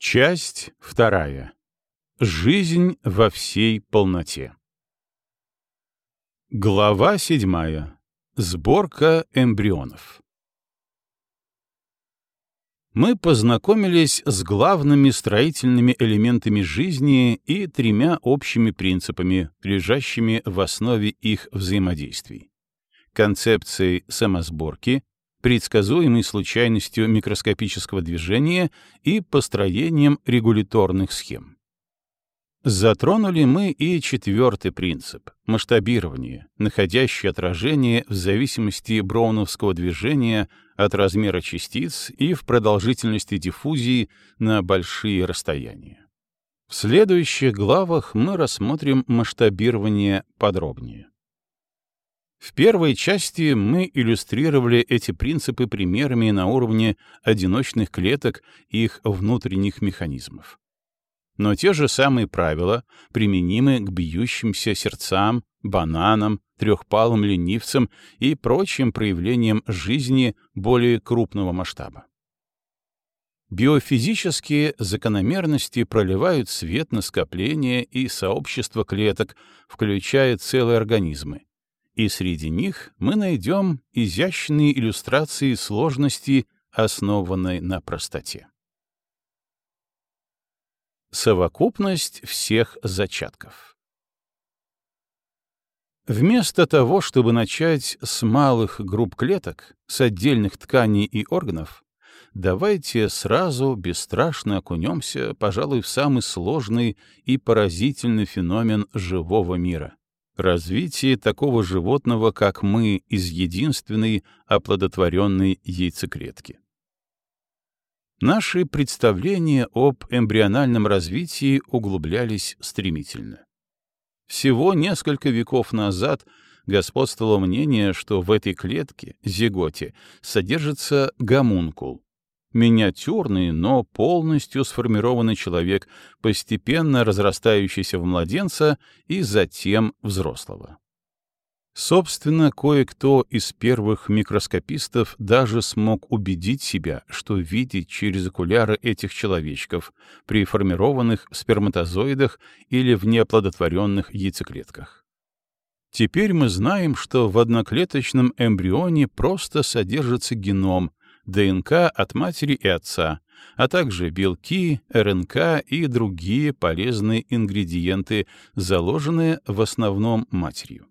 Часть вторая. Жизнь во всей полноте. Глава 7. Сборка эмбрионов. Мы познакомились с главными строительными элементами жизни и тремя общими принципами, лежащими в основе их взаимодействий: концепцией самосборки, предсказуемой случайностью микроскопического движения и построением регуляторных схем. Затронули мы и четвертый принцип — масштабирование, находящее отражение в зависимости броуновского движения от размера частиц и в продолжительности диффузии на большие расстояния. В следующих главах мы рассмотрим масштабирование подробнее. В первой части мы иллюстрировали эти принципы примерами на уровне одиночных клеток и их внутренних механизмов. Но те же самые правила применимы к бьющимся сердцам, бананам, трехпалым ленивцам и прочим проявлениям жизни более крупного масштаба. Биофизические закономерности проливают свет на скопления и сообщества клеток, включая целые организмы, и среди них мы найдем изящные иллюстрации сложности, основанной на простоте. Совокупность всех зачатков. Вместо того, чтобы начать с малых групп клеток, с отдельных тканей и органов, давайте сразу бесстрашно окунемся, пожалуй, в самый сложный и поразительный феномен живого мира — развитие такого животного, как мы, из единственной оплодотворенной яйцеклетки. Наши представления об эмбриональном развитии углублялись стремительно. Всего несколько веков назад господствовало мнение, что в этой клетке, зиготе, содержится гомункул — миниатюрный, но полностью сформированный человек, постепенно разрастающийся в младенца и затем взрослого. Собственно, кое-кто из первых микроскопистов даже смог убедить себя, что видеть через окуляры этих человечков при формированных сперматозоидах или в неоплодотворенных яйцеклетках. Теперь мы знаем, что в одноклеточном эмбрионе просто содержится геном, ДНК от матери и отца, а также белки, РНК и другие полезные ингредиенты, заложенные в основном матерью.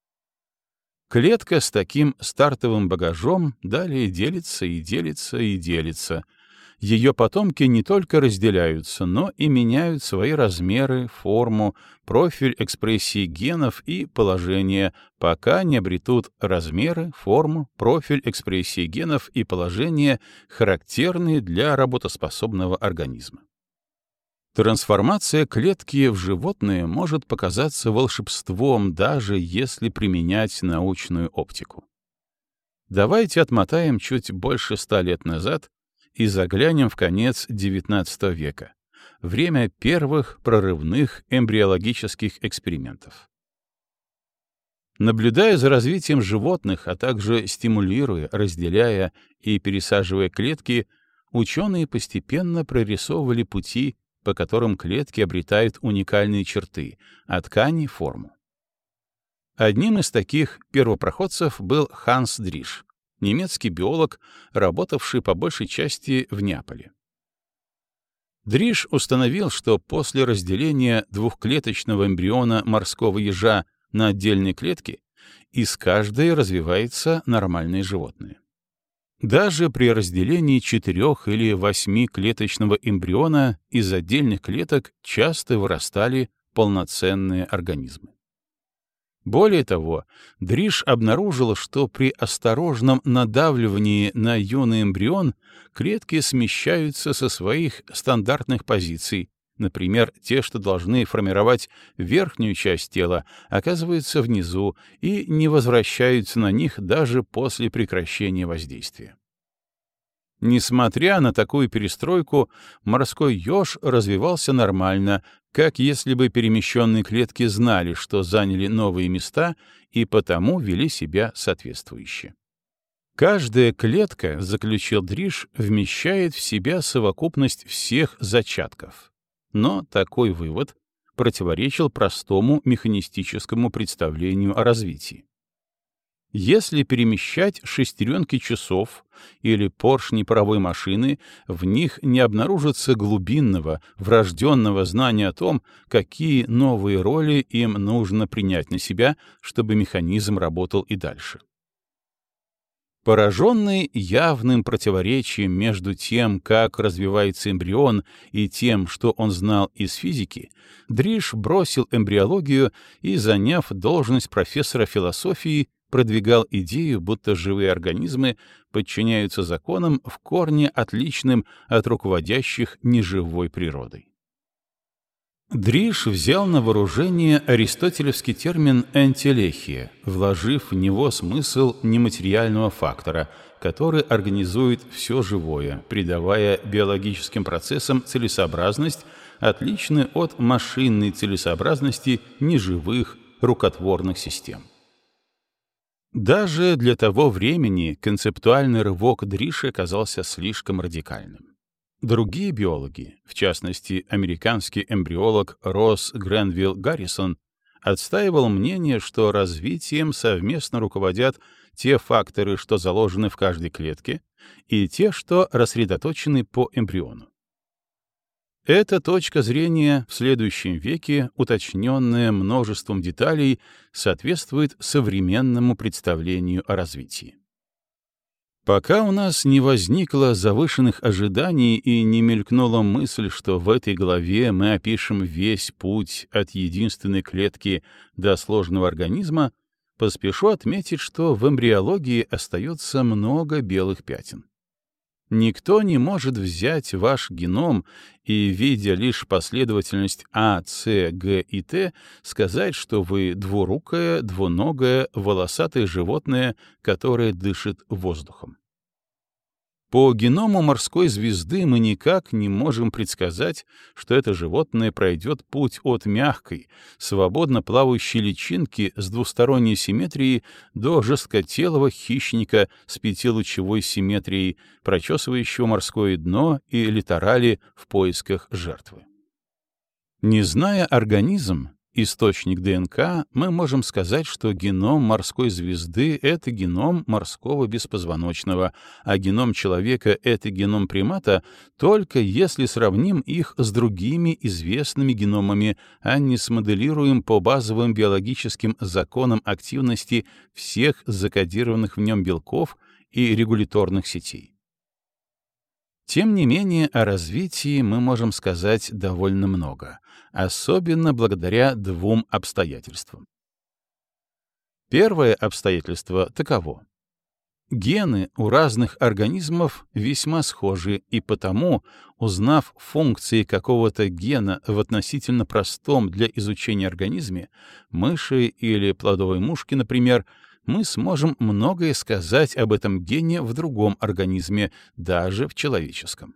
Клетка с таким стартовым багажом далее делится и делится и делится. Ее потомки не только разделяются, но и меняют свои размеры, форму, профиль экспрессии генов и положение, пока не обретут размеры, форму, профиль экспрессии генов и положение, характерные для работоспособного организма. Трансформация клетки в животное может показаться волшебством, даже если применять научную оптику. Давайте отмотаем чуть больше 100 лет назад и заглянем в конец XIX века, время первых прорывных эмбриологических экспериментов. Наблюдая за развитием животных, а также стимулируя, разделяя и пересаживая клетки, ученые постепенно прорисовывали пути, по которым клетки обретают уникальные черты, а ткани — форму. Одним из таких первопроходцев был Ханс Дриш, немецкий биолог, работавший по большей части в Неаполе. Дриш установил, что после разделения двухклеточного эмбриона морского ежа на отдельные клетки из каждой развивается нормальное животное. Даже при разделении 4 или 8-клеточного эмбриона из отдельных клеток часто вырастали полноценные организмы. Более того, Дриш обнаружил, что при осторожном надавливании на юный эмбрион клетки смещаются со своих стандартных позиций, например, те, что должны формировать верхнюю часть тела, оказываются внизу и не возвращаются на них даже после прекращения воздействия. Несмотря на такую перестройку, морской еж развивался нормально, как если бы перемещенные клетки знали, что заняли новые места, и потому вели себя соответствующе. Каждая клетка, заключил Дриш, вмещает в себя совокупность всех зачатков. Но такой вывод противоречил простому механистическому представлению о развитии. Если перемещать шестеренки часов или поршни паровой машины, в них не обнаружится глубинного, врожденного знания о том, какие новые роли им нужно принять на себя, чтобы механизм работал и дальше. Пораженный явным противоречием между тем, как развивается эмбрион, и тем, что он знал из физики, Дриш бросил эмбриологию и, заняв должность профессора философии, продвигал идею, будто живые организмы подчиняются законам в корне отличным от руководящих неживой природой. Дриш взял на вооружение аристотелевский термин «энтелехия», вложив в него смысл нематериального фактора, который организует все живое, придавая биологическим процессам целесообразность, отличную от машинной целесообразности неживых рукотворных систем. Даже для того времени концептуальный рывок Дриша казался слишком радикальным. Другие биологи, в частности, американский эмбриолог Росс Гренвилл Гаррисон, отстаивал мнение, что развитием совместно руководят те факторы, что заложены в каждой клетке, и те, что рассредоточены по эмбриону. Эта точка зрения в следующем веке, уточненная множеством деталей, соответствует современному представлению о развитии. Пока у нас не возникло завышенных ожиданий и не мелькнула мысль, что в этой главе мы опишем весь путь от единственной клетки до сложного организма, поспешу отметить, что в эмбриологии остается много белых пятен. Никто не может взять ваш геном и, видя лишь последовательность А, С, Г и Т, сказать, что вы двурукое, двуногое, волосатое животное, которое дышит воздухом. По геному морской звезды мы никак не можем предсказать, что это животное пройдет путь от мягкой, свободно плавающей личинки с двусторонней симметрией до жесткотелого хищника с пятилучевой симметрией, прочесывающего морское дно и литорали в поисках жертвы. Не зная организм, источник ДНК, мы можем сказать, что геном морской звезды — это геном морского беспозвоночного, а геном человека — это геном примата, только если сравним их с другими известными геномами, а не смоделируем по базовым биологическим законам активности всех закодированных в нем белков и регуляторных сетей. Тем не менее, о развитии мы можем сказать довольно много, особенно благодаря двум обстоятельствам. Первое обстоятельство таково. Гены у разных организмов весьма схожи, и потому, узнав функции какого-то гена в относительно простом для изучения организме, мыши или плодовой мушки, например, мы сможем многое сказать об этом гене в другом организме, даже в человеческом.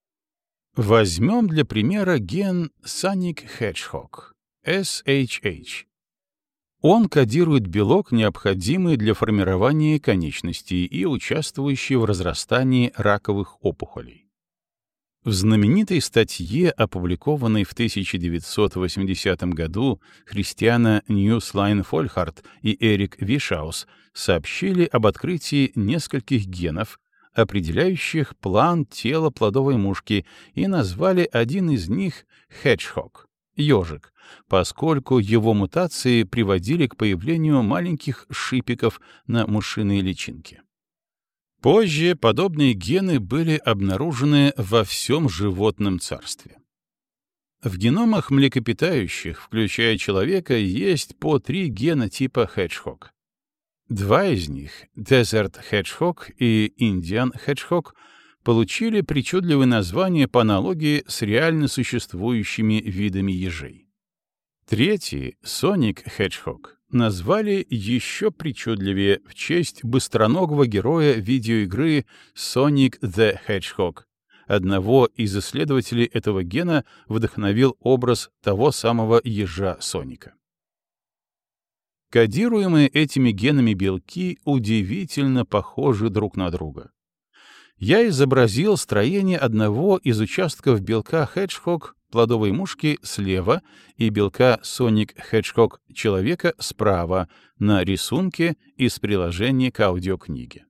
Возьмем для примера ген Sonic Hedgehog, SHH. Он кодирует белок, необходимый для формирования конечностей и участвующий в разрастании раковых опухолей. В знаменитой статье, опубликованной в 1980 году, Христиана Ньюслайн-Фольхарт и Эрик Вишаус сообщили об открытии нескольких генов, определяющих план тела плодовой мушки, и назвали один из них hedgehog — ежик, поскольку его мутации приводили к появлению маленьких шипиков на мушиной личинке. Позже подобные гены были обнаружены во всем животном царстве. В геномах млекопитающих, включая человека, есть по 3 гена типа hedgehog. 2 из них, Desert Hedgehog и Indian Hedgehog, получили причудливые названия по аналогии с реально существующими видами ежей. Третий, Sonic Hedgehog, назвали еще причудливее в честь быстроногого героя видеоигры Sonic the Hedgehog. Одного из исследователей этого гена вдохновил образ того самого ежа Соника. Кодируемые этими генами белки удивительно похожи друг на друга. Я изобразил строение одного из участков белка Hedgehog плодовой мушки слева и белка Sonic Hedgehog человека справа на рисунке из приложения к аудиокниге.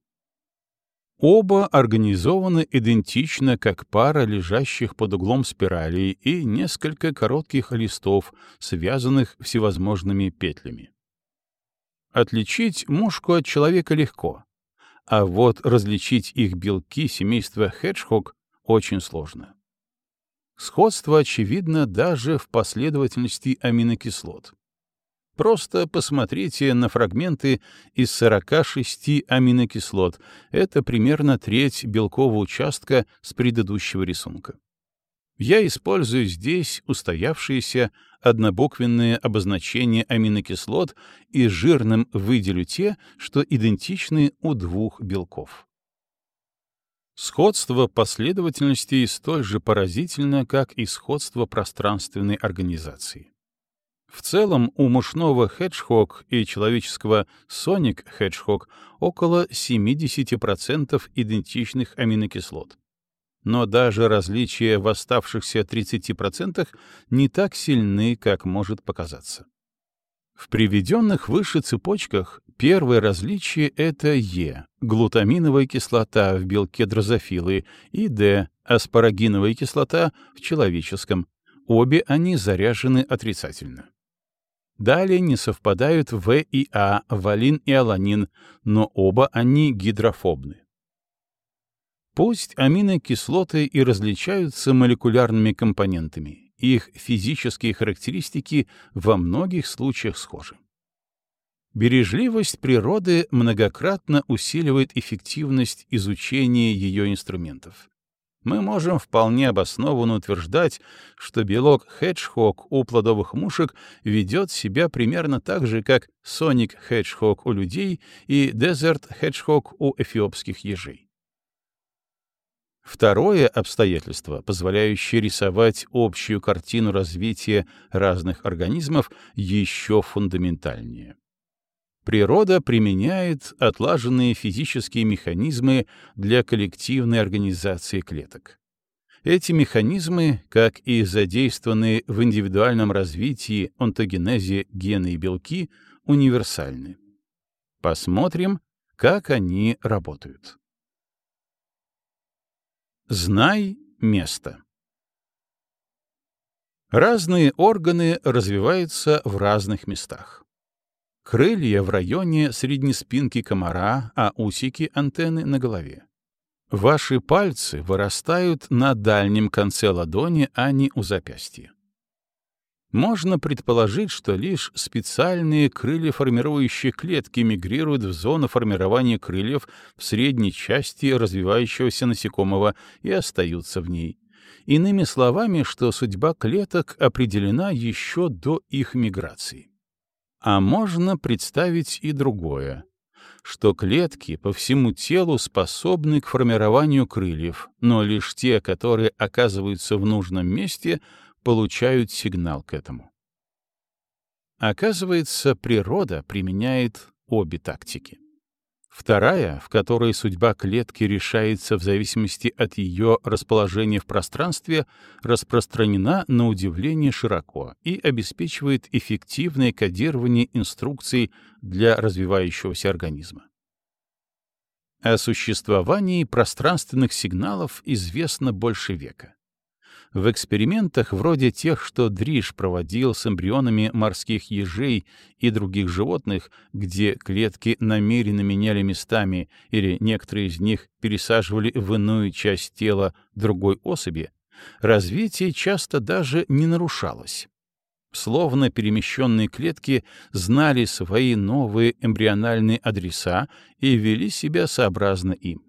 Оба организованы идентично, как пара лежащих под углом спиралей и несколько коротких листов, связанных всевозможными петлями. Отличить мушку от человека легко, а вот различить их белки семейства Hedgehog очень сложно. Сходство очевидно даже в последовательности аминокислот. Просто посмотрите на фрагменты из 46 аминокислот. Это примерно треть белкового участка с предыдущего рисунка. Я использую здесь устоявшиеся однобуквенные обозначения аминокислот и жирным выделю те, что идентичны у двух белков. Сходство последовательностей столь же поразительно, как и сходство пространственной организации. В целом у мушного Hedgehog и человеческого Sonic Hedgehog около 70% идентичных аминокислот. Но даже различия в оставшихся 30% не так сильны, как может показаться. В приведенных выше цепочках первое различие — это Е — глутаминовая кислота в белке дрозофилы, и Д — аспарагиновая кислота в человеческом. Обе они заряжены отрицательно. Далее не совпадают В и А, валин и аланин, но оба они гидрофобны. Пусть аминокислоты и различаются молекулярными компонентами, их физические характеристики во многих случаях схожи. Бережливость природы многократно усиливает эффективность изучения ее инструментов. Мы можем вполне обоснованно утверждать, что белок Hedgehog у плодовых мушек ведет себя примерно так же, как Sonic Hedgehog у людей и Desert Hedgehog у эфиопских ежей. Второе обстоятельство, позволяющее рисовать общую картину развития разных организмов, еще фундаментальнее. Природа применяет отлаженные физические механизмы для коллективной организации клеток. Эти механизмы, как и задействованные в индивидуальном развитии онтогенезе гены и белки, универсальны. Посмотрим, как они работают. Знай место. Разные органы развиваются в разных местах. Крылья в районе средней спинки комара, а усики — антенны на голове. Ваши пальцы вырастают на дальнем конце ладони, а не у запястья. Можно предположить, что лишь специальные крыльеформирующие клетки мигрируют в зону формирования крыльев в средней части развивающегося насекомого и остаются в ней. Иными словами, что судьба клеток определена еще до их миграции. А можно представить и другое, что клетки по всему телу способны к формированию крыльев, но лишь те, которые оказываются в нужном месте, получают сигнал к этому. Оказывается, природа применяет обе тактики. Вторая, в которой судьба клетки решается в зависимости от ее расположения в пространстве, распространена на удивление широко и обеспечивает эффективное кодирование инструкций для развивающегося организма. О существовании пространственных сигналов известно больше века. В экспериментах вроде тех, что Дриш проводил с эмбрионами морских ежей и других животных, где клетки намеренно меняли местами или некоторые из них пересаживали в иную часть тела другой особи, развитие часто даже не нарушалось. Словно перемещенные клетки знали свои новые эмбриональные адреса и вели себя сообразно им.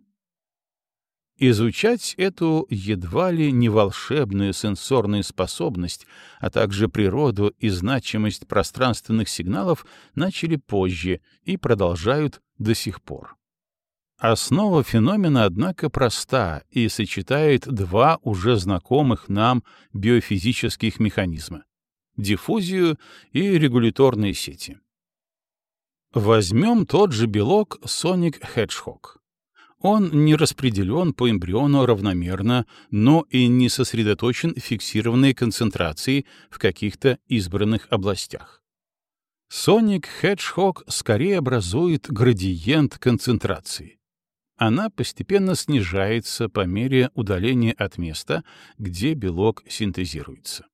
Изучать эту едва ли не волшебную сенсорную способность, а также природу и значимость пространственных сигналов начали позже и продолжают до сих пор. Основа феномена, однако, проста и сочетает два уже знакомых нам биофизических механизма — диффузию и регуляторные сети. Возьмем тот же белок Sonic Hedgehog. Он не распределен по эмбриону равномерно, но и не сосредоточен в фиксированной концентрации в каких-то избранных областях. Sonic Hedgehog скорее образует градиент концентрации. Она постепенно снижается по мере удаления от места, где белок синтезируется.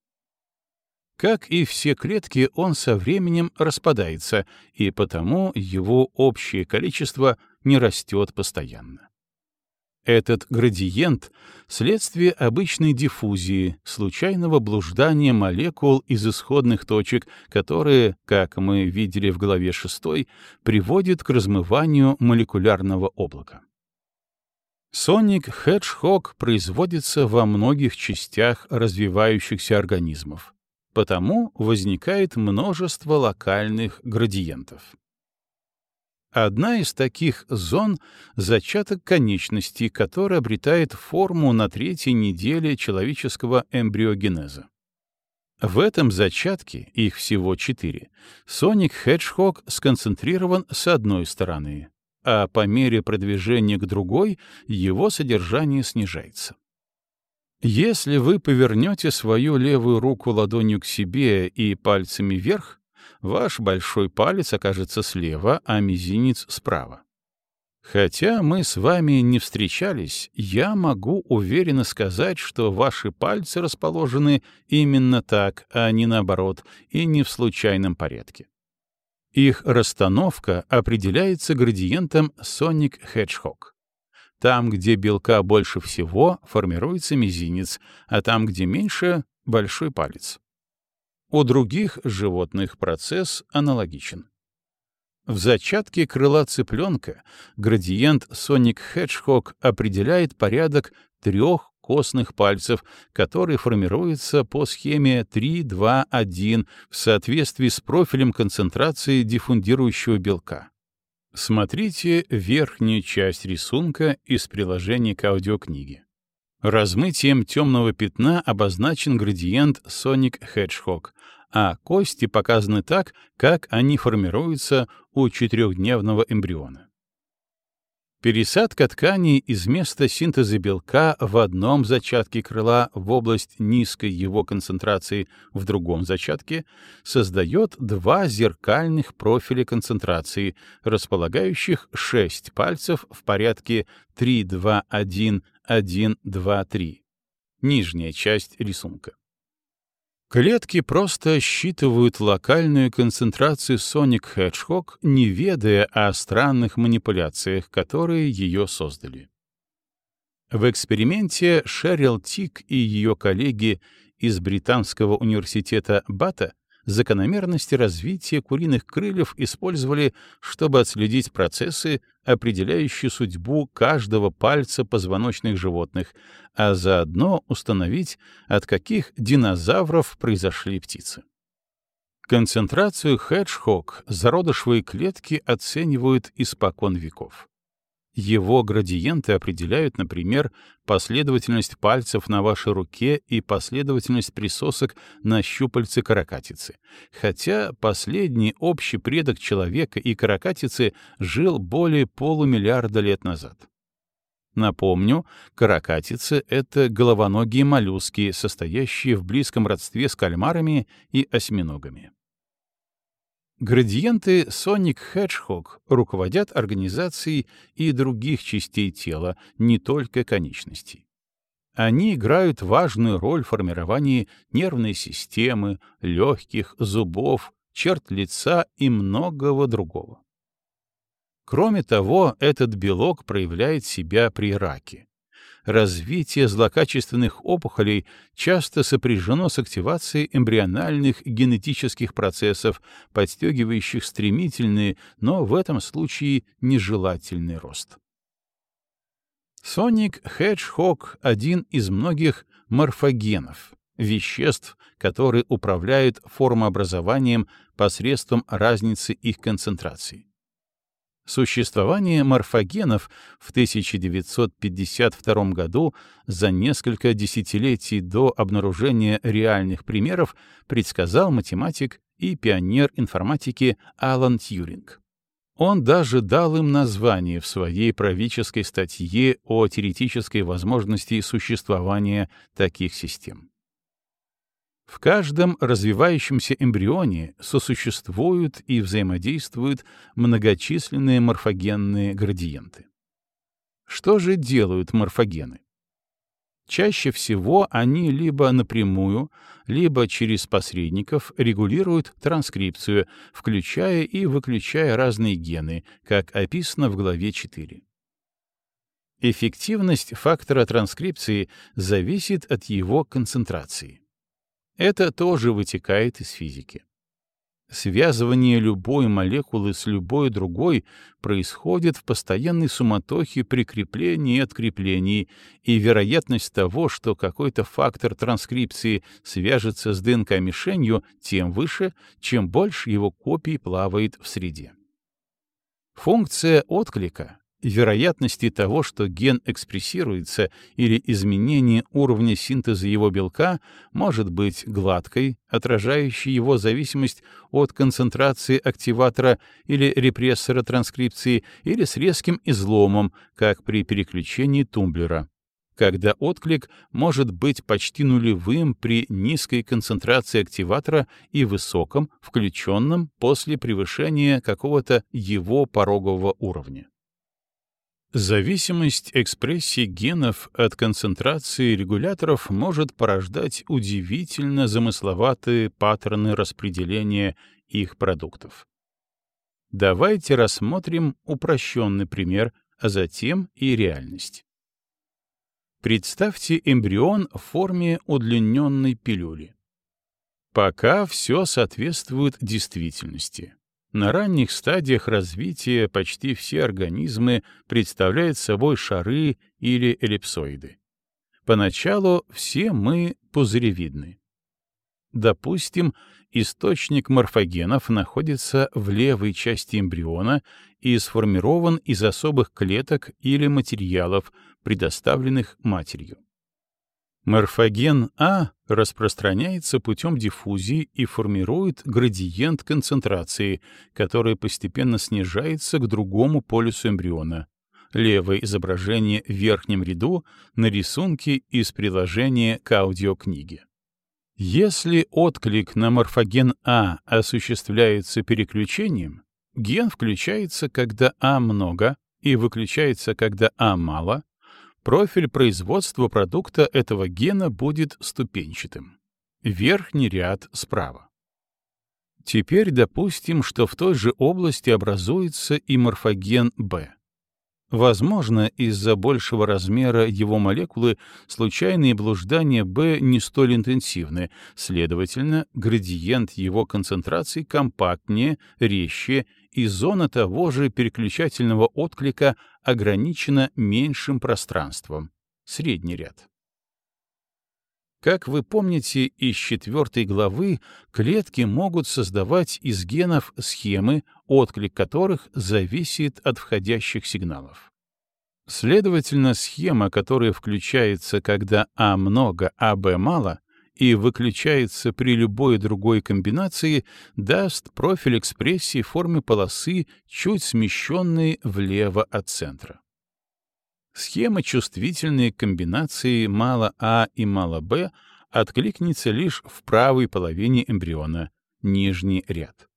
Как и все клетки, он со временем распадается, и потому его общее количество не растет постоянно. Этот градиент — следствие обычной диффузии, случайного блуждания молекул из исходных точек, которые, как мы видели в главе 6, приводит к размыванию молекулярного облака. Sonic Hedgehog производится во многих частях развивающихся организмов. Потому возникает множество локальных градиентов. Одна из таких зон — зачаток конечности, который обретает форму на 3-й неделе человеческого эмбриогенеза. В этом зачатке, их всего 4, Sonic Hedgehog сконцентрирован с одной стороны, а по мере продвижения к другой его содержание снижается. Если вы повернете свою левую руку ладонью к себе и пальцами вверх, ваш большой палец окажется слева, а мизинец справа. Хотя мы с вами не встречались, я могу уверенно сказать, что ваши пальцы расположены именно так, а не наоборот, и не в случайном порядке. Их расстановка определяется градиентом Sonic Hedgehog. Там, где белка больше всего, формируется мизинец, а там, где меньше — большой палец. У других животных процесс аналогичен. В зачатке крыла цыпленка градиент Sonic Hedgehog определяет порядок 3 костных пальцев, которые формируются по схеме 3-2-1 в соответствии с профилем концентрации диффундирующего белка. Смотрите верхнюю часть рисунка из приложения к аудиокниге. Размытием темного пятна обозначен градиент Sonic Hedgehog, а кости показаны так, как они формируются у 4-дневного эмбриона. Пересадка тканей из места синтеза белка в одном зачатке крыла в область низкой его концентрации в другом зачатке создает 2 зеркальных профиля концентрации, располагающих 6 пальцев в порядке 3-2-1, 1-2-3. Нижняя часть рисунка. Клетки просто считывают локальную концентрацию Sonic Hedgehog, не ведая о странных манипуляциях, которые ее создали. В эксперименте Шерил Тик и ее коллеги из Британского университета Бата закономерности развития куриных крыльев использовали, чтобы отследить процессы, определяющие судьбу каждого пальца позвоночных животных, а заодно установить, от каких динозавров произошли птицы. Концентрацию Hedgehog зародышевые клетки оценивают испокон веков. Его градиенты определяют, например, последовательность пальцев на вашей руке и последовательность присосок на щупальце каракатицы, хотя последний общий предок человека и каракатицы жил более полумиллиарда лет назад. Напомню, каракатицы — это головоногие моллюски, состоящие в близком родстве с кальмарами и осьминогами. Градиенты Sonic Hedgehog руководят организацией и других частей тела, не только конечностей. Они играют важную роль в формировании нервной системы, легких, зубов, черт лица и многого другого. Кроме того, этот белок проявляет себя при раке. Развитие злокачественных опухолей часто сопряжено с активацией эмбриональных генетических процессов, подстегивающих стремительный, но в этом случае нежелательный рост. Sonic Hedgehog — один из многих морфогенов, веществ, которые управляют формообразованием посредством разницы их концентраций. Существование морфогенов в 1952 году, за несколько десятилетий до обнаружения реальных примеров, предсказал математик и пионер информатики Алан Тьюринг. Он даже дал им название в своей правительской статье о теоретической возможности существования таких систем. В каждом развивающемся эмбрионе сосуществуют и взаимодействуют многочисленные морфогенные градиенты. Что же делают морфогены? Чаще всего они либо напрямую, либо через посредников регулируют транскрипцию, включая и выключая разные гены, как описано в главе 4. Эффективность фактора транскрипции зависит от его концентрации. Это тоже вытекает из физики. Связывание любой молекулы с любой другой происходит в постоянной суматохе прикреплений и откреплений, и вероятность того, что какой-то фактор транскрипции свяжется с ДНК-мишенью, тем выше, чем больше его копий плавает в среде. Функция отклика, вероятности того, что ген экспрессируется, или изменение уровня синтеза его белка может быть гладкой, отражающей его зависимость от концентрации активатора или репрессора транскрипции, или с резким изломом, как при переключении тумблера, когда отклик может быть почти нулевым при низкой концентрации активатора и высоком, включенном после превышения какого-то его порогового уровня. Зависимость экспрессии генов от концентрации регуляторов может порождать удивительно замысловатые паттерны распределения их продуктов. Давайте рассмотрим упрощенный пример, а затем и реальность. Представьте эмбрион в форме удлиненной пилюли. Пока все соответствует действительности. На ранних стадиях развития почти все организмы представляют собой шары или эллипсоиды. Поначалу все мы пузыревидны. Допустим, источник морфогенов находится в левой части эмбриона и сформирован из особых клеток или материалов, предоставленных матерью. Морфоген А распространяется путем диффузии и формирует градиент концентрации, который постепенно снижается к другому полюсу эмбриона. Левое изображение в верхнем ряду на рисунке из приложения к аудиокниге. Если отклик на морфоген А осуществляется переключением, ген включается, когда А много, и выключается, когда А мало, профиль производства продукта этого гена будет ступенчатым. Верхний ряд справа. Теперь допустим, что в той же области образуется и морфоген Б. Возможно, из-за большего размера его молекулы случайные блуждания Б не столь интенсивны, следовательно, градиент его концентрации компактнее, резче, и зона того же переключательного отклика ограничена меньшим пространством, средний ряд. Как вы помните из 4 главы, клетки могут создавать из генов схемы, отклик которых зависит от входящих сигналов. Следовательно, схема, которая включается, когда А много, а Б мало, и выключается при любой другой комбинации, даст профиль экспрессии в форме полосы, чуть смещенной влево от центра. Схема чувствительной комбинации мало А и мало Б откликнется лишь в правой половине эмбриона, нижний ряд.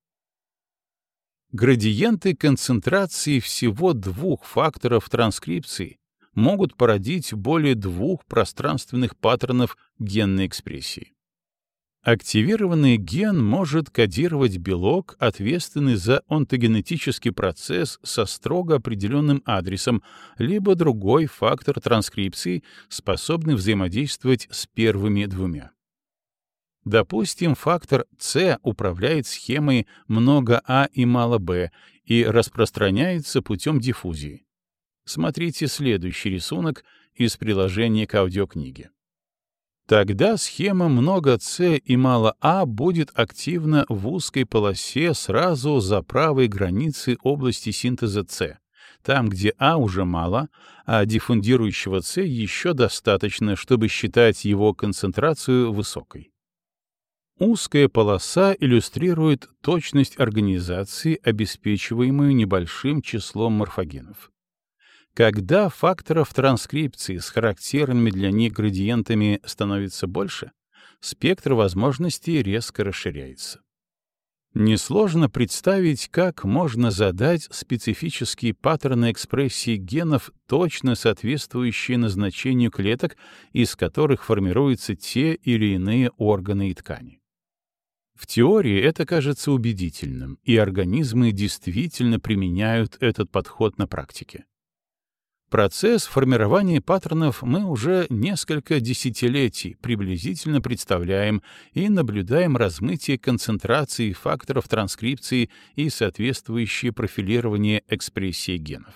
Градиенты концентрации всего 2 факторов транскрипции могут породить более 2 пространственных паттернов генной экспрессии. Активированный ген может кодировать белок, ответственный за онтогенетический процесс со строго определенным адресом, либо другой фактор транскрипции, способный взаимодействовать с первыми 2. Допустим, фактор С управляет схемой много А и мало Б и распространяется путем диффузии. Смотрите следующий рисунок из приложения к аудиокниге. Тогда схема много С и мало А будет активна в узкой полосе сразу за правой границей области синтеза С, там, где А уже мало, а диффундирующего С еще достаточно, чтобы считать его концентрацию высокой. Узкая полоса иллюстрирует точность организации, обеспечиваемую небольшим числом морфогенов. Когда факторов транскрипции с характерными для них градиентами становится больше, спектр возможностей резко расширяется. Несложно представить, как можно задать специфические паттерны экспрессии генов, точно соответствующие назначению клеток, из которых формируются те или иные органы и ткани. В теории это кажется убедительным, и организмы действительно применяют этот подход на практике. Процесс формирования паттернов мы уже несколько десятилетий приблизительно представляем и наблюдаем размытие концентрации факторов транскрипции и соответствующее профилирование экспрессии генов.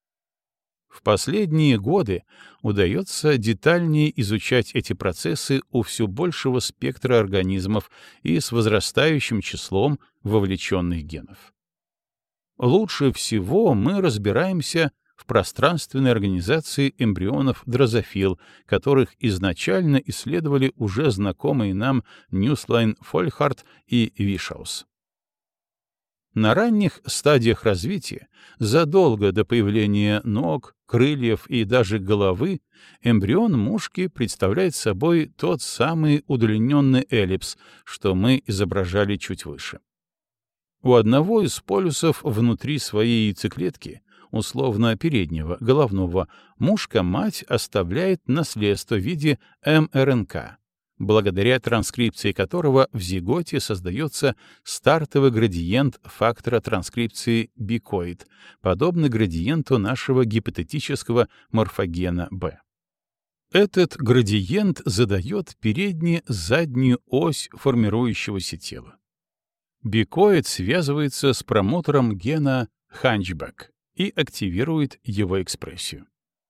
В последние годы удается детальнее изучать эти процессы у все большего спектра организмов и с возрастающим числом вовлеченных генов. Лучше всего мы разбираемся в пространственной организации эмбрионов дрозофил, которых изначально исследовали уже знакомые нам Ньюслайн-Фольхарт и Вишаус. На ранних стадиях развития, задолго до появления ног, крыльев и даже головы, эмбрион мушки представляет собой тот самый удлиненный эллипс, что мы изображали чуть выше. У одного из полюсов внутри своей яйцеклетки, условно переднего, головного, мушка-мать оставляет наследство в виде мРНК, благодаря транскрипции которого в зиготе создается стартовый градиент фактора транскрипции бикоид, подобный градиенту нашего гипотетического морфогена B. Этот градиент задает передне-заднюю ось формирующегося тела. Бикоид связывается с промотором гена Hunchback и активирует его экспрессию.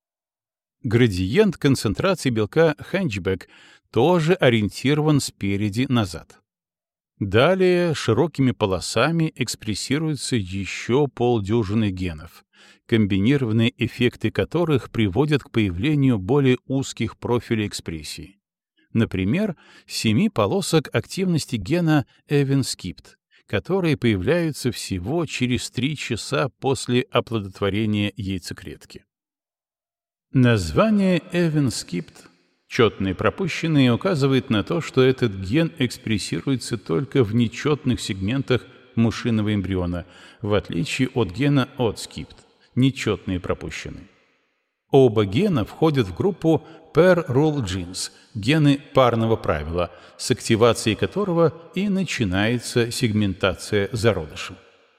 Градиент концентрации белка Hunchback тоже ориентирован спереди назад. Далее широкими полосами экспрессируются еще полдюжины генов, комбинированные эффекты которых приводят к появлению более узких профилей экспрессии. Например, 7 полосок активности гена Evan-Skipped, которые появляются всего через 3 часа после оплодотворения яйцеклетки. Название Evan-Skipped, четные пропущенные, указывает на то, что этот ген экспрессируется только в нечетных сегментах мушиного эмбриона, в отличие от гена Odd-Skipped, нечетные пропущенные. Оба гена входят в группу Pair Rule Genes, гены парного правила, с активацией которого и начинается сегментация зародыша.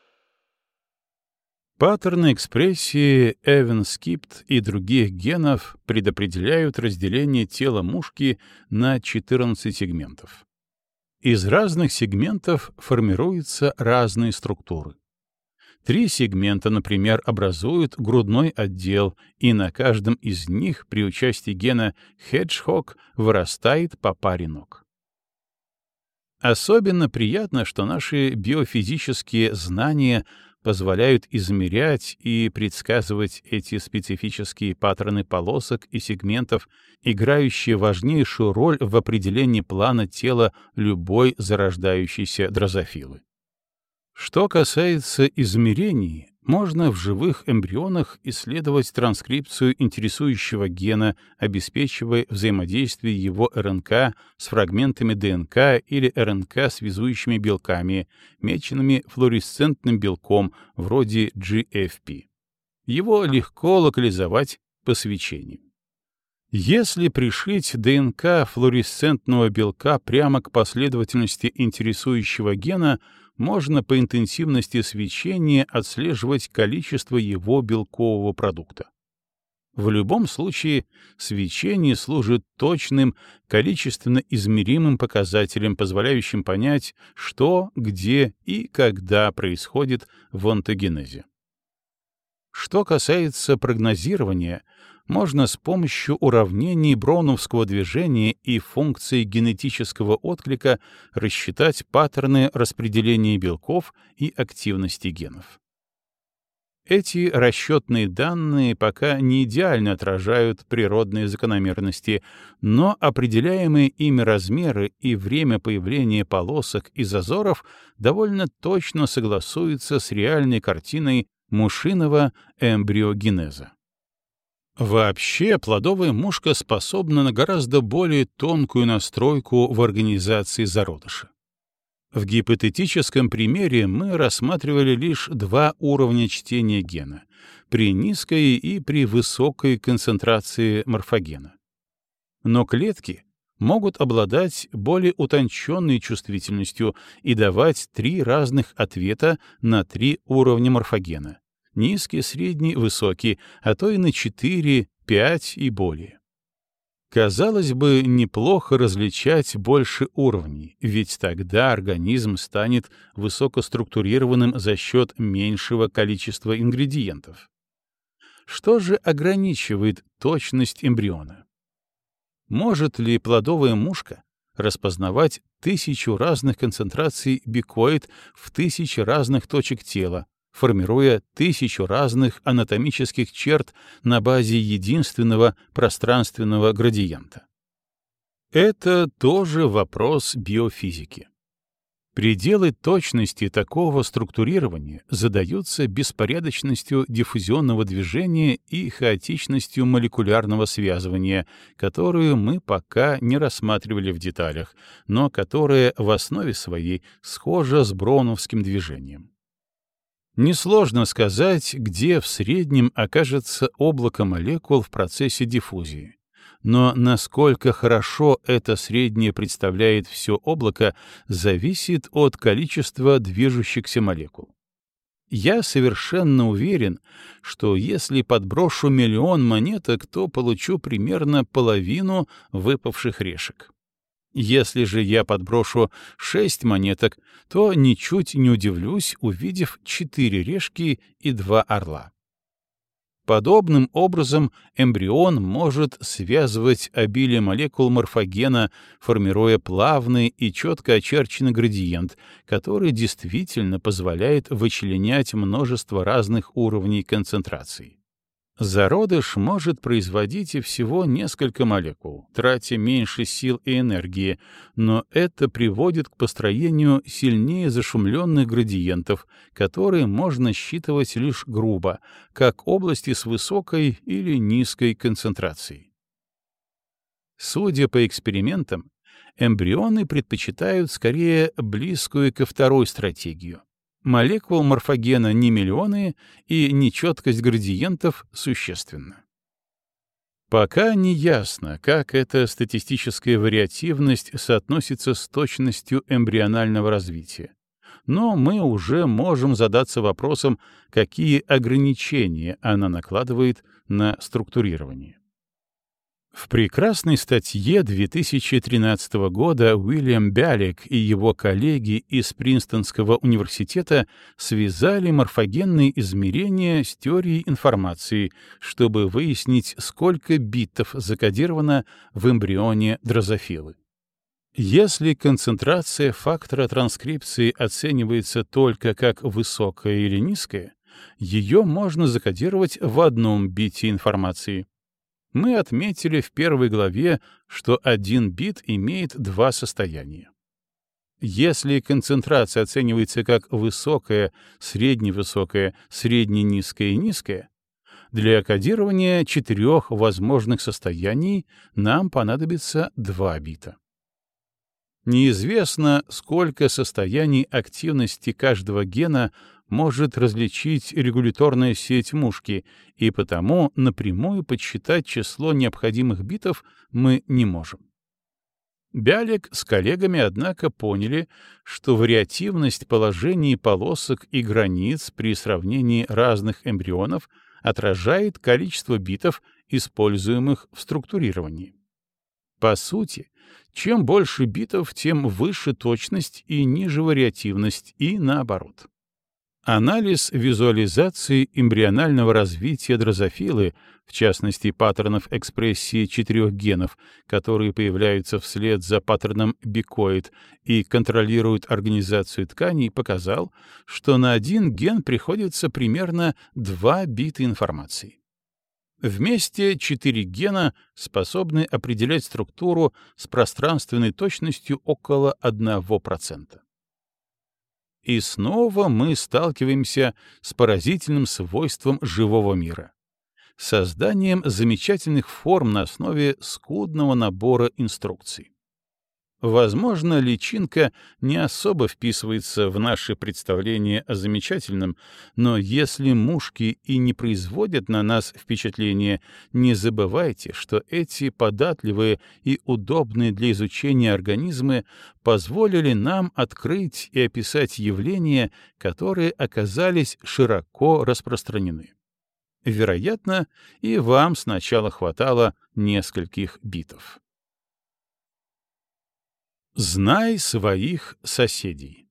Паттерны экспрессии Evan-Skipped и других генов предопределяют разделение тела мушки на 14 сегментов. Из разных сегментов формируются разные структуры. 3 сегмента, например, образуют грудной отдел, и на каждом из них при участии гена Hedgehog вырастает по паре ног. Особенно приятно, что наши биофизические знания позволяют измерять и предсказывать эти специфические паттерны полосок и сегментов, играющие важнейшую роль в определении плана тела любой зарождающейся дрозофилы. Что касается измерений, можно в живых эмбрионах исследовать транскрипцию интересующего гена, обеспечивая взаимодействие его РНК с фрагментами ДНК или РНК связующими белками, меченными флуоресцентным белком вроде GFP. Его легко локализовать по свечению. Если пришить ДНК флуоресцентного белка прямо к последовательности интересующего гена, можно по интенсивности свечения отслеживать количество его белкового продукта. В любом случае, свечение служит точным, количественно измеримым показателем, позволяющим понять, что, где и когда происходит в онтогенезе. Что касается прогнозирования, можно с помощью уравнений броуновского движения и функций генетического отклика рассчитать паттерны распределения белков и активности генов. Эти расчетные данные пока не идеально отражают природные закономерности, но определяемые ими размеры и время появления полосок и зазоров довольно точно согласуются с реальной картиной мушиного эмбриогенеза. Вообще, плодовая мушка способна на гораздо более тонкую настройку в организации зародыша. В гипотетическом примере мы рассматривали лишь два уровня чтения гена — при низкой и при высокой концентрации морфогена. Но клетки могут обладать более утонченной чувствительностью и давать три разных ответа на три уровня морфогена — низкий, средний, высокий, а то и на 4, 5 и более. Казалось бы, неплохо различать больше уровней, ведь тогда организм станет высокоструктурированным за счет меньшего количества ингредиентов. Что же ограничивает точность эмбриона? Может ли плодовая мушка распознавать 1000 разных концентраций бикоид в 1000 разных точек тела, формируя 1000 разных анатомических черт на базе единственного пространственного градиента? Это тоже вопрос биофизики. Пределы точности такого структурирования задаются беспорядочностью диффузионного движения и хаотичностью молекулярного связывания, которую мы пока не рассматривали в деталях, но которая в основе своей схожа с броуновским движением. Несложно сказать, где в среднем окажется облако молекул в процессе диффузии. Но насколько хорошо это среднее представляет все облако, зависит от количества движущихся молекул. Я совершенно уверен, что если подброшу 1 миллион монеток, то получу примерно половину выпавших решек. Если же я подброшу 6 монеток, то ничуть не удивлюсь, увидев 4 решки и 2 орла. Подобным образом эмбрион может связывать обилие молекул морфогена, формируя плавный и четко очерченный градиент, который действительно позволяет вычленять множество разных уровней концентрации. Зародыш может производить и всего несколько молекул, тратя меньше сил и энергии, но это приводит к построению сильнее зашумленных градиентов, которые можно считывать лишь грубо, как области с высокой или низкой концентрацией. Судя по экспериментам, эмбрионы предпочитают скорее близкую ко второй стратегию. Молекул морфогена не миллионы, и нечеткость градиентов существенна. Пока не ясно, как эта статистическая вариативность соотносится с точностью эмбрионального развития, но мы уже можем задаться вопросом, какие ограничения она накладывает на структурирование. В прекрасной статье 2013 года Уильям Бялик и его коллеги из Принстонского университета связали морфогенные измерения с теорией информации, чтобы выяснить, сколько битов закодировано в эмбрионе дрозофилы. Если концентрация фактора транскрипции оценивается только как высокая или низкая, ее можно закодировать в одном бите информации. Мы отметили в первой главе, что один бит имеет два состояния. Если концентрация оценивается как высокая, средневысокая, средне-низкая и низкая, для кодирования 4 возможных состояний нам понадобится 2 бита. Неизвестно, сколько состояний активности каждого гена может различить регуляторная сеть мушки, и потому напрямую подсчитать число необходимых битов мы не можем. Бялик с коллегами, однако, поняли, что вариативность положений полосок и границ при сравнении разных эмбрионов отражает количество битов, используемых в структурировании. По сути, чем больше битов, тем выше точность и ниже вариативность, и наоборот. Анализ визуализации эмбрионального развития дрозофилы, в частности паттернов экспрессии 4 генов, которые появляются вслед за паттерном бикоид и контролируют организацию тканей, показал, что на один ген приходится примерно 2 бита информации. Вместе 4 гена способны определять структуру с пространственной точностью около 1%. И снова мы сталкиваемся с поразительным свойством живого мира — созданием замечательных форм на основе скудного набора инструкций. Возможно, личинка не особо вписывается в наши представления о замечательном, но если мушки и не производят на нас впечатления, не забывайте, что эти податливые и удобные для изучения организмы позволили нам открыть и описать явления, которые оказались широко распространены. Вероятно, и вам сначала хватало нескольких битов. Знай своих соседей.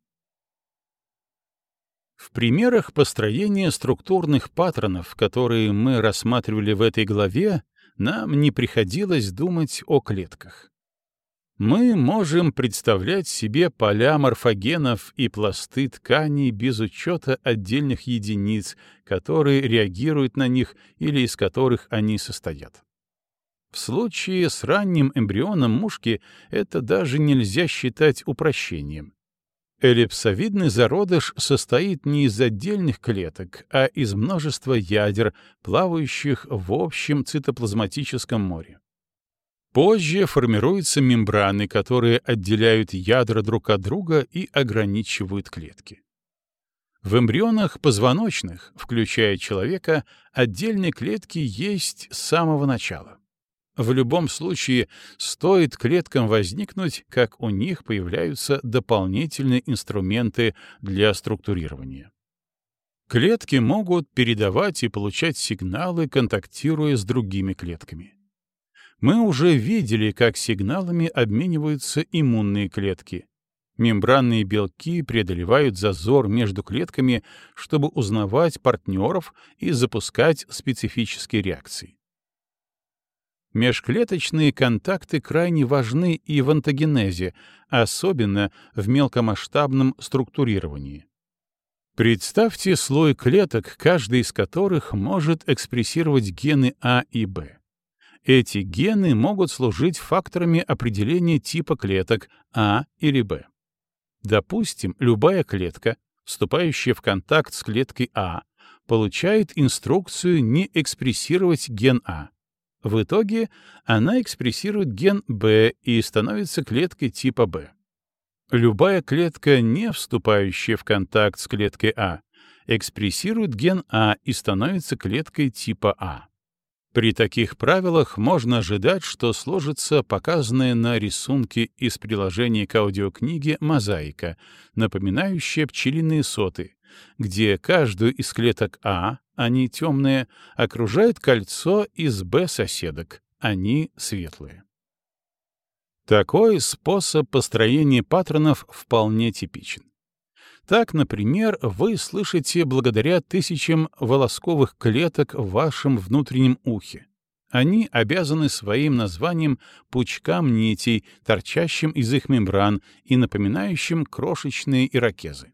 В примерах построения структурных паттернов, которые мы рассматривали в этой главе, нам не приходилось думать о клетках. Мы можем представлять себе поля морфогенов и пласты тканей без учета отдельных единиц, которые реагируют на них или из которых они состоят. В случае с ранним эмбрионом мушки это даже нельзя считать упрощением. Эллипсовидный зародыш состоит не из отдельных клеток, а из множества ядер, плавающих в общем цитоплазматическом море. Позже формируются мембраны, которые отделяют ядра друг от друга и ограничивают клетки. В эмбрионах позвоночных, включая человека, отдельные клетки есть с самого начала. В любом случае, стоит клеткам возникнуть, как у них появляются дополнительные инструменты для структурирования. Клетки могут передавать и получать сигналы, контактируя с другими клетками. Мы уже видели, как сигналами обмениваются иммунные клетки. Мембранные белки преодолевают зазор между клетками, чтобы узнавать партнеров и запускать специфические реакции. Межклеточные контакты крайне важны и в онтогенезе, особенно в мелкомасштабном структурировании. Представьте слой клеток, каждый из которых может экспрессировать гены А и Б. Эти гены могут служить факторами определения типа клеток А или Б. Допустим, любая клетка, вступающая в контакт с клеткой А, получает инструкцию не экспрессировать ген А. В итоге она экспрессирует ген Б и становится клеткой типа Б. Любая клетка, не вступающая в контакт с клеткой А, экспрессирует ген А и становится клеткой типа А. При таких правилах можно ожидать, что сложится показанная на рисунке из приложения к аудиокниге мозаика, напоминающая пчелиные соты, где каждую из клеток А, они темные, окружает кольцо из Б-соседок, они светлые. Такой способ построения паттернов вполне типичен. Так, например, вы слышите благодаря тысячам волосковых клеток в вашем внутреннем ухе. Они обязаны своим названием пучкам нитей, торчащим из их мембран и напоминающим крошечные ирокезы.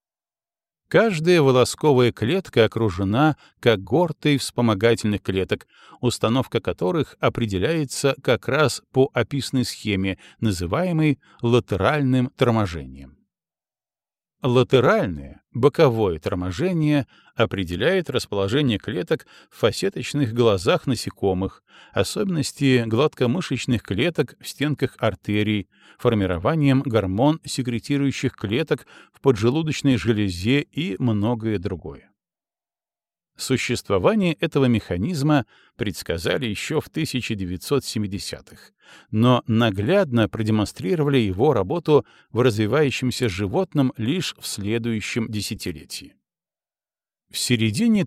Каждая волосковая клетка окружена когортой вспомогательных клеток, установка которых определяется как раз по описанной схеме, называемой латеральным торможением. Латеральное, боковое торможение определяет расположение клеток в фасеточных глазах насекомых, особенности гладкомышечных клеток в стенках артерий, формированием гормон-секретирующих клеток в поджелудочной железе и многое другое. Существование этого механизма предсказали еще в 1970-х, но наглядно продемонстрировали его работу в развивающемся животном лишь в следующем десятилетии. В середине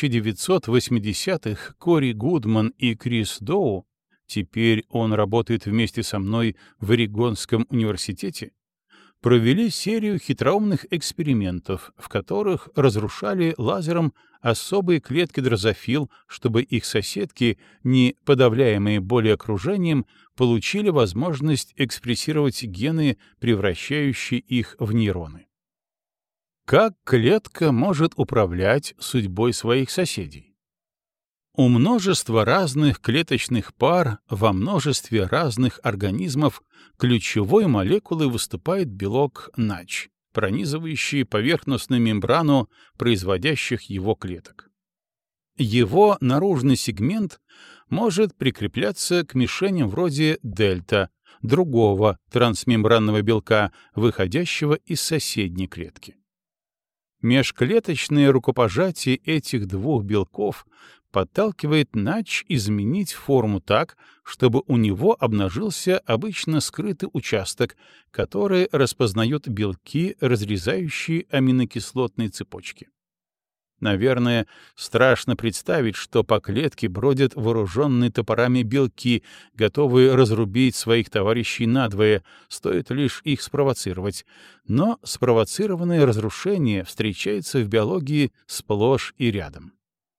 1980-х Кори Гудман и Крис Доу, теперь он работает вместе со мной в Орегонском университете, провели серию хитроумных экспериментов, в которых разрушали лазером особые клетки дрозофил, чтобы их соседки, не подавляемые более окружением, получили возможность экспрессировать гены, превращающие их в нейроны. Как клетка может управлять судьбой своих соседей? У множества разных клеточных пар во множестве разных организмов ключевой молекулой выступает белок НАЧ, пронизывающий поверхностную мембрану производящих его клеток. Его наружный сегмент может прикрепляться к мишеням вроде дельта, другого трансмембранного белка, выходящего из соседней клетки. Межклеточное рукопожатие этих двух белков подталкивает НАЧ изменить форму так, чтобы у него обнажился обычно скрытый участок, который распознает белки, разрезающие аминокислотные цепочки. Наверное, страшно представить, что по клетке бродят вооруженные топорами белки, готовые разрубить своих товарищей надвое, стоит лишь их спровоцировать. Но спровоцированное разрушение встречается в биологии сплошь и рядом.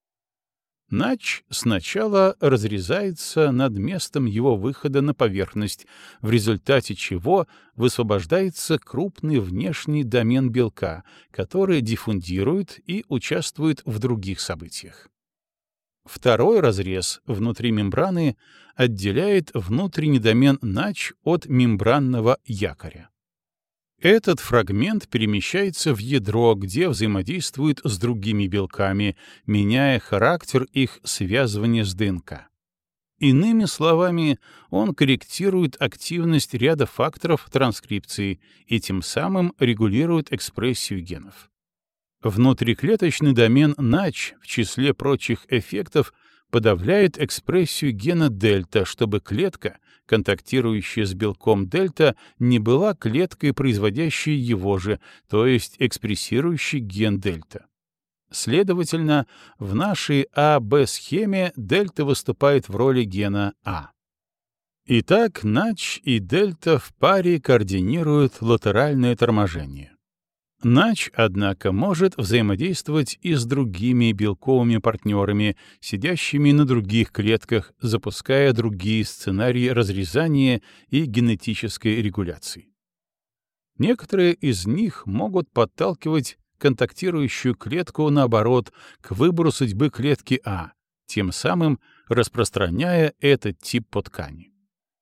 НАЧ сначала разрезается над местом его выхода на поверхность, в результате чего высвобождается крупный внешний домен белка, который диффундирует и участвует в других событиях. Второй разрез внутри мембраны отделяет внутренний домен НАЧ от мембранного якоря. Этот фрагмент перемещается в ядро, где взаимодействует с другими белками, меняя характер их связывания с ДНК. Иными словами, он корректирует активность ряда факторов транскрипции и тем самым регулирует экспрессию генов. Внутриклеточный домен НАЧ, в числе прочих эффектов, подавляет экспрессию гена дельта, чтобы клетка, контактирующая с белком дельта, не была клеткой, производящей его же, то есть экспрессирующей ген дельта. Следовательно, в нашей АБ-схеме дельта выступает в роли гена А. Итак, НАЧ и дельта в паре координируют латеральное торможение. НАЧ, однако, может взаимодействовать и с другими белковыми партнерами, сидящими на других клетках, запуская другие сценарии разрезания и генетической регуляции. Некоторые из них могут подталкивать контактирующую клетку, наоборот, к выбору судьбы клетки А, тем самым распространяя этот тип по ткани.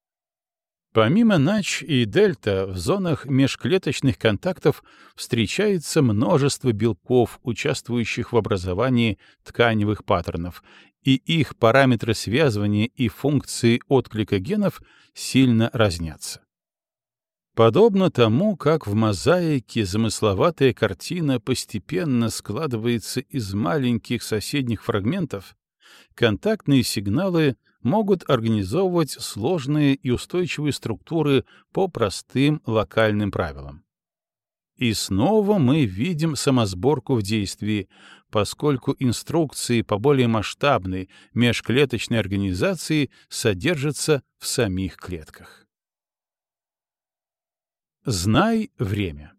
Помимо НАЧ и дельта, в зонах межклеточных контактов встречается множество белков, участвующих в образовании тканевых паттернов, и их параметры связывания и функции отклика генов сильно разнятся. Подобно тому, как в мозаике замысловатая картина постепенно складывается из маленьких соседних фрагментов, контактные сигналы могут организовывать сложные и устойчивые структуры по простым локальным правилам. И снова мы видим самосборку в действии, поскольку инструкции по более масштабной межклеточной организации содержатся в самих клетках. Знай время.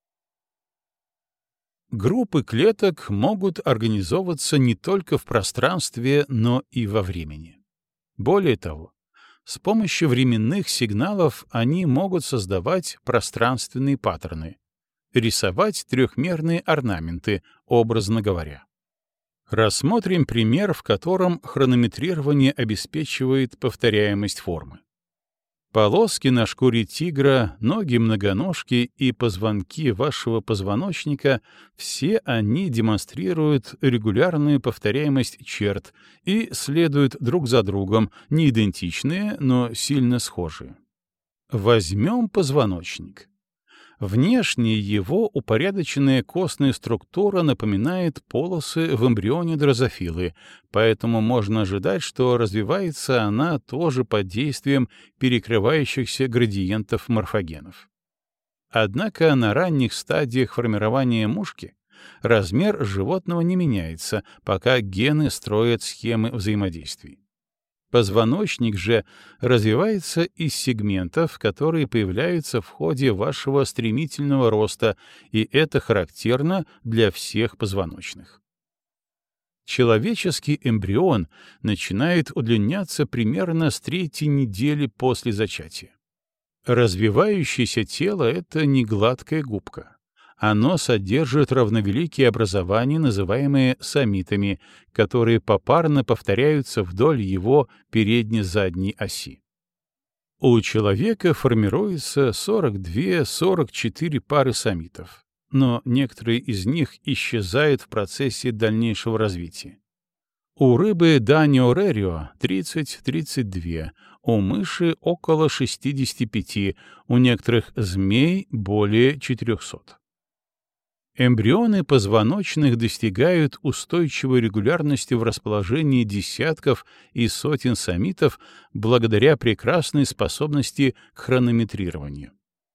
Группы клеток могут организовываться не только в пространстве, но и во времени. Более того, с помощью временных сигналов они могут создавать пространственные паттерны, рисовать трехмерные орнаменты, образно говоря. Рассмотрим пример, в котором хронометрирование обеспечивает повторяемость формы. Полоски на шкуре тигра, ноги многоножки и позвонки вашего позвоночника — все они демонстрируют регулярную повторяемость черт и следуют друг за другом, не идентичные, но сильно схожие. Возьмем позвоночник. Внешне его упорядоченная костная структура напоминает полосы в эмбрионе дрозофилы, поэтому можно ожидать, что развивается она тоже под действием перекрывающихся градиентов морфогенов. Однако на ранних стадиях формирования мушки размер животного не меняется, пока гены строят схемы взаимодействий. Позвоночник же развивается из сегментов, которые появляются в ходе вашего стремительного роста, и это характерно для всех позвоночных. Человеческий эмбрион начинает удлиняться примерно с 3-й недели после зачатия. Развивающееся тело — это не гладкая губка. Оно содержит равновеликие образования, называемые сомитами, которые попарно повторяются вдоль его передне-задней оси. У человека формируется 42-44 пары сомитов, но некоторые из них исчезают в процессе дальнейшего развития. У рыбы Данио рерио 30-32, у мыши около 65, у некоторых змей более 400. Эмбрионы позвоночных достигают устойчивой регулярности в расположении десятков и сотен сомитов благодаря прекрасной способности к хронометрированию.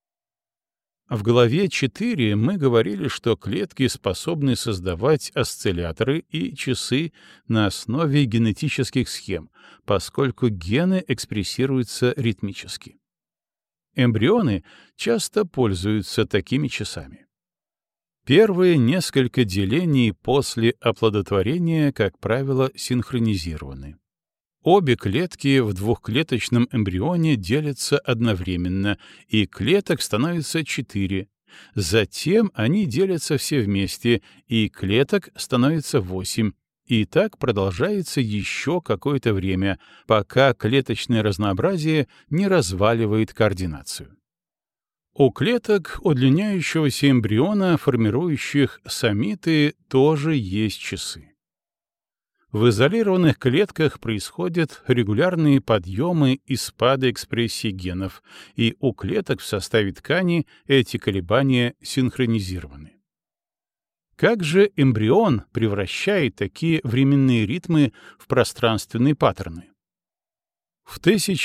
В главе 4 мы говорили, что клетки способны создавать осцилляторы и часы на основе генетических схем, поскольку гены экспрессируются ритмически. Эмбрионы часто пользуются такими часами. Первые несколько делений после оплодотворения, как правило, синхронизированы. Обе клетки в двухклеточном эмбрионе делятся одновременно, и клеток становится 4. Затем они делятся все вместе, и клеток становится 8. И так продолжается еще какое-то время, пока клеточное разнообразие не разваливает координацию. У клеток удлиняющегося эмбриона, формирующих сомиты, тоже есть часы. В изолированных клетках происходят регулярные подъемы и спады экспрессии генов, и у клеток в составе ткани эти колебания синхронизированы. Как же эмбрион превращает такие временные ритмы в пространственные паттерны? В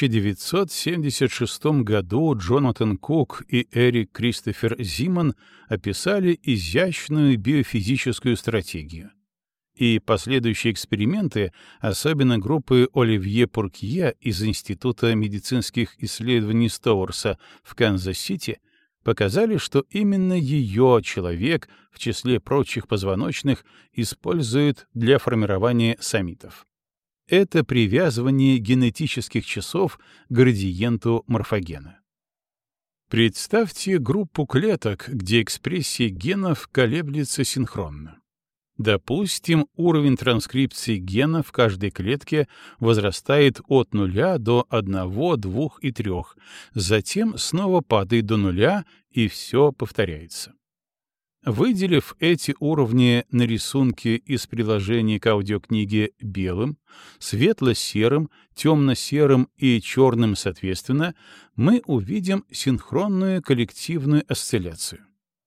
1976 году Джонатан Кук и Эрик Кристофер Зиман описали изящную биофизическую стратегию. И последующие эксперименты, особенно группы Оливье Пуркье из Института медицинских исследований Стоурса в Канзас-Сити, показали, что именно ее человек, в числе прочих позвоночных, использует для формирования сомитов. Это привязывание генетических часов к градиенту морфогена. Представьте группу клеток, где экспрессия генов колеблется синхронно. Допустим, уровень транскрипции гена в каждой клетке возрастает от 0 до 1, 2 и 3, затем снова падает до 0, и все повторяется. Выделив эти уровни на рисунке из приложения к аудиокниге белым, светло-серым, темно-серым и черным соответственно, мы увидим синхронную коллективную осцилляцию.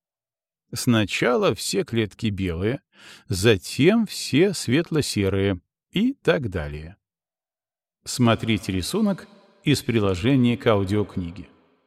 Сначала все клетки белые, затем все светло-серые и так далее. Смотрите рисунок из приложения к аудиокниге.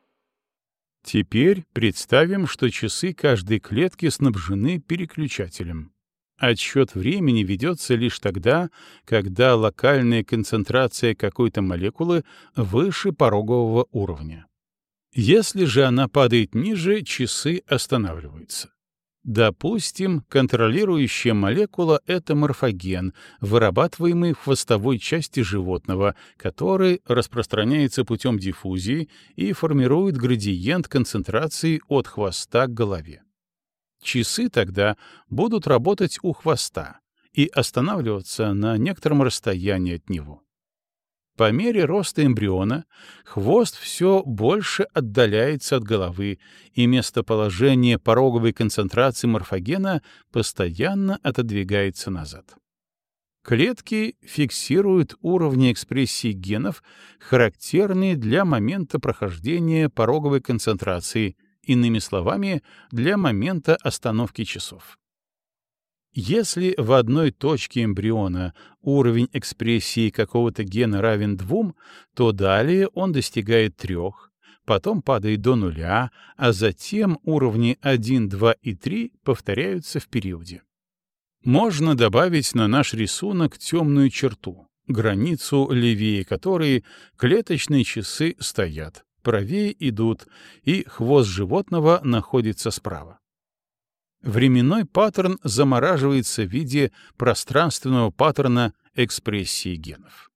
Теперь представим, что часы каждой клетки снабжены переключателем. Отсчет времени ведется лишь тогда, когда локальная концентрация какой-то молекулы выше порогового уровня. Если же она падает ниже, часы останавливаются. Допустим, контролирующая молекула — это морфоген, вырабатываемый в хвостовой части животного, который распространяется путем диффузии и формирует градиент концентрации от хвоста к голове. Часы тогда будут работать у хвоста и останавливаться на некотором расстоянии от него. По мере роста эмбриона хвост все больше отдаляется от головы, и местоположение пороговой концентрации морфогена постоянно отодвигается назад. Клетки фиксируют уровни экспрессии генов, характерные для момента прохождения пороговой концентрации, иными словами, для момента остановки часов. Если в одной точке эмбриона уровень экспрессии какого-то гена равен 2, то далее он достигает 3, потом падает до 0, а затем уровни 1, 2 и 3 повторяются в периоде. Можно добавить на наш рисунок темную черту, границу левее которой клеточные часы стоят, правее идут, и хвост животного находится справа. Временной паттерн замораживается в виде пространственного паттерна экспрессии генов.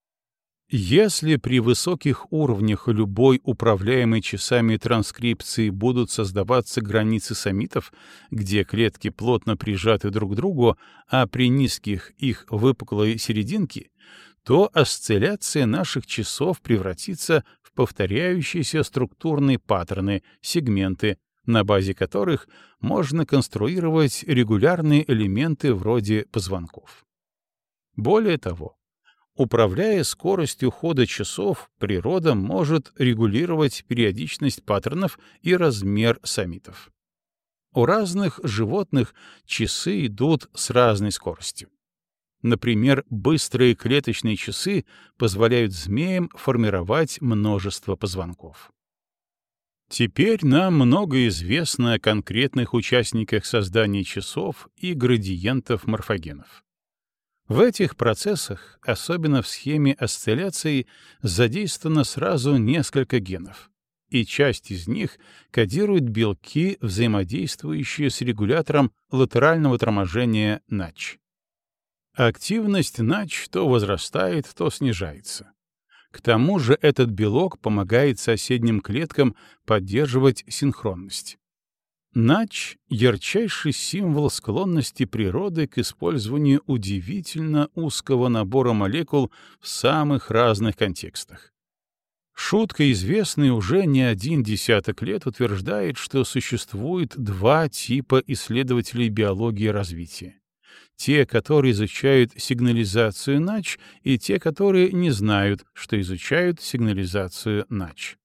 Если при высоких уровнях любой управляемой часами транскрипции будут создаваться границы сомитов, где клетки плотно прижаты друг к другу, а при низких их выпуклые серединки, то осцилляция наших часов превратится в повторяющиеся структурные паттерны, сегменты, на базе которых можно конструировать регулярные элементы вроде позвонков. Более того, управляя скоростью хода часов, природа может регулировать периодичность паттернов и размер сомитов. У разных животных часы идут с разной скоростью. Например, быстрые клеточные часы позволяют змеям формировать множество позвонков. Теперь нам много известно о конкретных участниках создания часов и градиентов морфогенов. В этих процессах, особенно в схеме осцилляций, задействовано сразу несколько генов, и часть из них кодирует белки, взаимодействующие с регулятором латерального торможения НАЧ. Активность НАЧ то возрастает, то снижается. К тому же этот белок помогает соседним клеткам поддерживать синхронность. НАЧ — ярчайший символ склонности природы к использованию удивительно узкого набора молекул в самых разных контекстах. Шутка, известная уже не один десяток лет, утверждает, что существует два типа исследователей биологии развития. Те, которые изучают сигнализацию НАЧ, и те, которые не знают, что изучают сигнализацию НАЧ.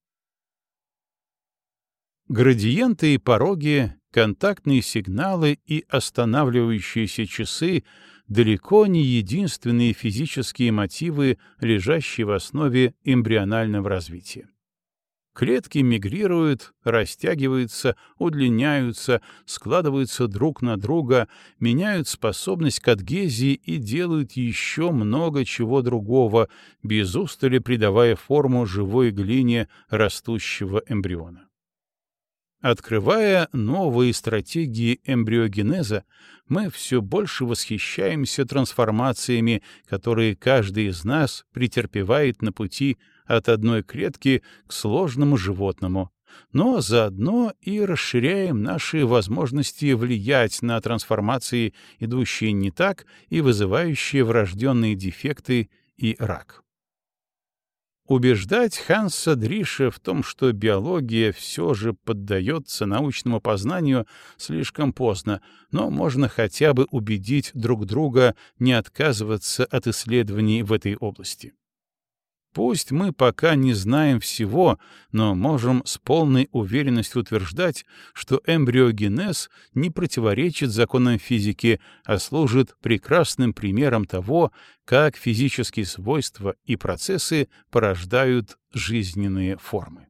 Градиенты и пороги, контактные сигналы и останавливающиеся часы далеко не единственные физические мотивы, лежащие в основе эмбрионального развития. Клетки мигрируют, растягиваются, удлиняются, складываются друг на друга, меняют способность к адгезии и делают еще много чего другого, без устали придавая форму живой глине растущего эмбриона. Открывая новые стратегии эмбриогенеза, мы все больше восхищаемся трансформациями, которые каждый из нас претерпевает на пути от одной клетки к сложному животному, но заодно и расширяем наши возможности влиять на трансформации, идущие не так и вызывающие врожденные дефекты и рак. Убеждать Ханса Дриша в том, что биология все же поддается научному познанию, слишком поздно, но можно хотя бы убедить друг друга не отказываться от исследований в этой области. Пусть мы пока не знаем всего, но можем с полной уверенностью утверждать, что эмбриогенез не противоречит законам физики, а служит прекрасным примером того, как физические свойства и процессы порождают жизненные формы.